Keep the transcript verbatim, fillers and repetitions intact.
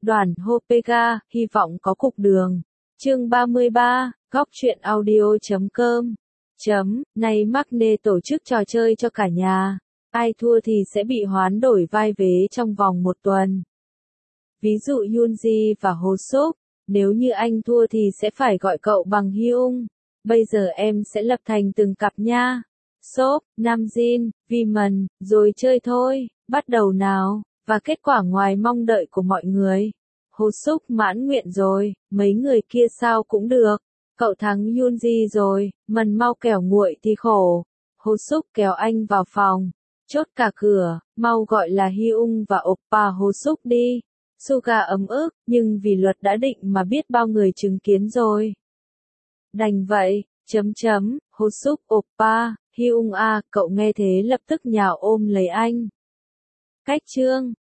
Đoàn Hopega, hy vọng có cục đường. Chương ba mươi ba, góc truyện audio chấm com. Chấm, này Magne tổ chức trò chơi cho cả nhà. Ai thua thì sẽ bị hoán đổi vai vế trong vòng một tuần. Ví dụ Yoonji và Hoseok, nếu như anh thua thì sẽ phải gọi cậu bằng Hyung. Bây giờ em sẽ lập thành từng cặp nha. Sop, Namjin, Viman, rồi chơi thôi, bắt đầu nào. Và kết quả ngoài mong đợi của mọi người. Hoseok mãn nguyện rồi, mấy người kia sao cũng được. Cậu thắng Yoonji rồi, mần mau kẻo nguội thì khổ. Hoseok kéo anh vào phòng. Chốt cả cửa, mau gọi là Hyung và Oppa Hoseok đi. Suga ấm ức, nhưng vì luật đã định mà biết bao người chứng kiến rồi. Đành vậy, chấm chấm, Hoseok Oppa, Hyung à, cậu nghe thế lập tức nhào ôm lấy anh. Cách chương,